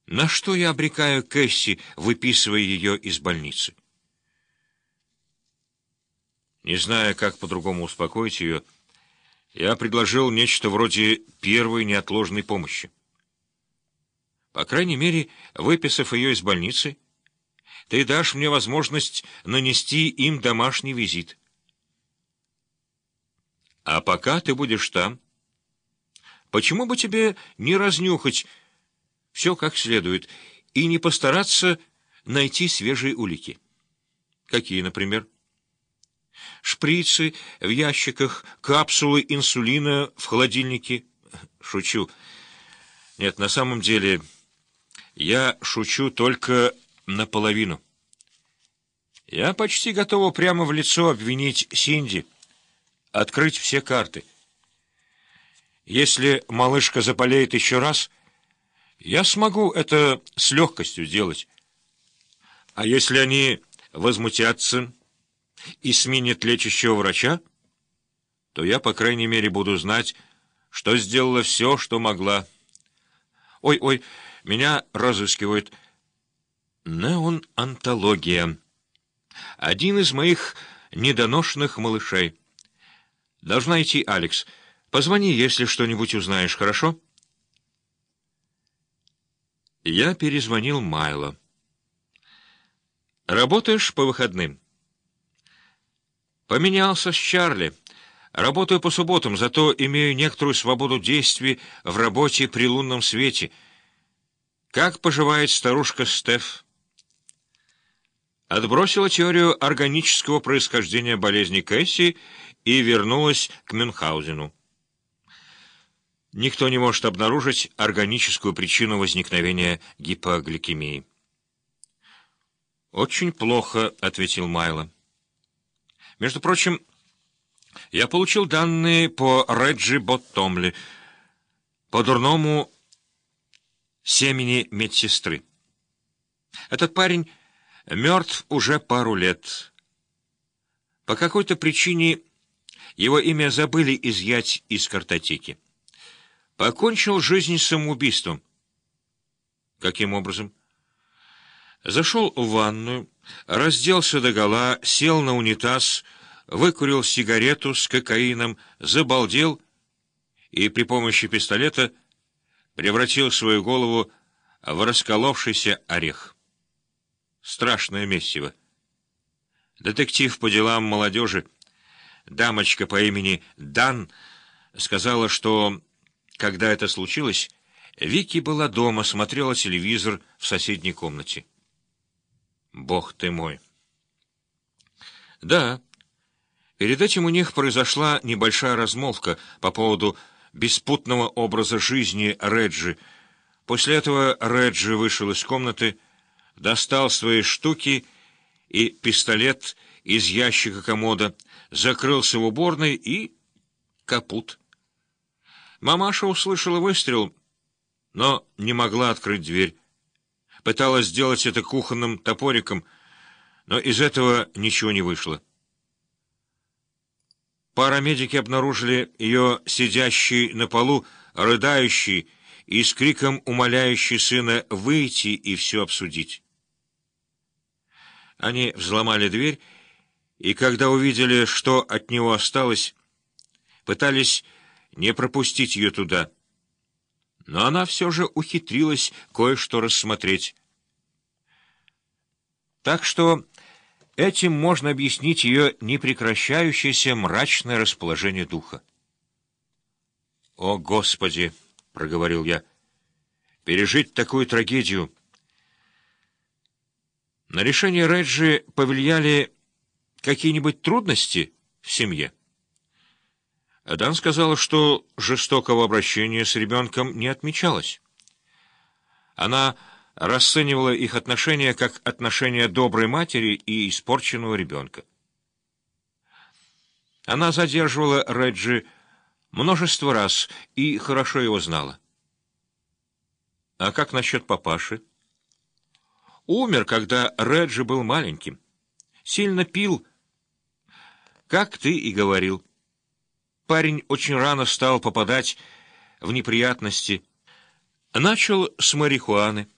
На что я обрекаю Кэсси, выписывая ее из больницы? Не зная, как по-другому успокоить ее, я предложил нечто вроде первой неотложной помощи. По крайней мере, выписав ее из больницы, ты дашь мне возможность нанести им домашний визит. А пока ты будешь там, почему бы тебе не разнюхать все как следует и не постараться найти свежие улики? Какие, например? Шприцы в ящиках, капсулы инсулина в холодильнике. Шучу. Нет, на самом деле, я шучу только наполовину. Я почти готова прямо в лицо обвинить Синди, открыть все карты. Если малышка заболеет еще раз, я смогу это с легкостью сделать. А если они возмутятся и сменят лечащего врача, то я, по крайней мере, буду знать, что сделала все, что могла. Ой, меня разыскивают. Неонатология. Один из моих недоношенных малышей. Должна идти, Алекс. Позвони, если что-нибудь узнаешь, хорошо? Я перезвонил Майло. Работаешь по выходным? Поменялся с Чарли. Работаю по субботам, зато имею некоторую свободу действий в работе при лунном свете. Как поживает старушка Стеф? Отбросила теорию органического происхождения болезни Кэсси и вернулась к Мюнхгаузену. Никто не может обнаружить органическую причину возникновения гипогликемии. «Очень плохо», — ответил Майло. «Между прочим, я получил данные по Реджи Боттомли, по дурному семени медсестры. Этот парень мертв уже пару лет. По какой-то причине его имя забыли изъять из картотеки. Покончил жизнь самоубийством». «Каким образом?» Зашел в ванную, разделся догола, сел на унитаз, выкурил сигарету с кокаином, забалдел и при помощи пистолета превратил свою голову в расколовшийся орех. Страшное месиво. Детектив по делам молодежи, дамочка по имени Дан, сказала, что, когда это случилось, Вики была дома, смотрела телевизор в соседней комнате. Бог ты мой! Да, перед этим у них произошла небольшая размолвка по поводу беспутного образа жизни Реджи. После этого Реджи вышел из комнаты, достал свои штуки и пистолет из ящика комода, закрылся в уборной и... капут. Мамаша услышала выстрел, но не могла открыть дверь. Пыталась сделать это кухонным топориком, но из этого ничего не вышло. Парамедики обнаружили ее сидящей на полу, рыдающей и с криком умоляющей сына выйти и все обсудить. Они взломали дверь, и когда увидели, что от него осталось, пытались не пропустить ее туда. Но она все же ухитрилась кое-что рассмотреть. Так что этим можно объяснить ее непрекращающееся мрачное расположение духа. «О, Господи!» — проговорил я. «Пережить такую трагедию!» На решение Реджи повлияли какие-нибудь трудности в семье? Дан сказала, что жестокого обращения с ребенком не отмечалось. Она расценивала их отношения как отношения доброй матери и испорченного ребенка. Она задерживала Реджи множество раз и хорошо его знала. А как насчет папаши? Умер, когда Реджи был маленьким. Сильно пил, как ты и говорил. Парень очень рано стал попадать в неприятности. Начал с марихуаны.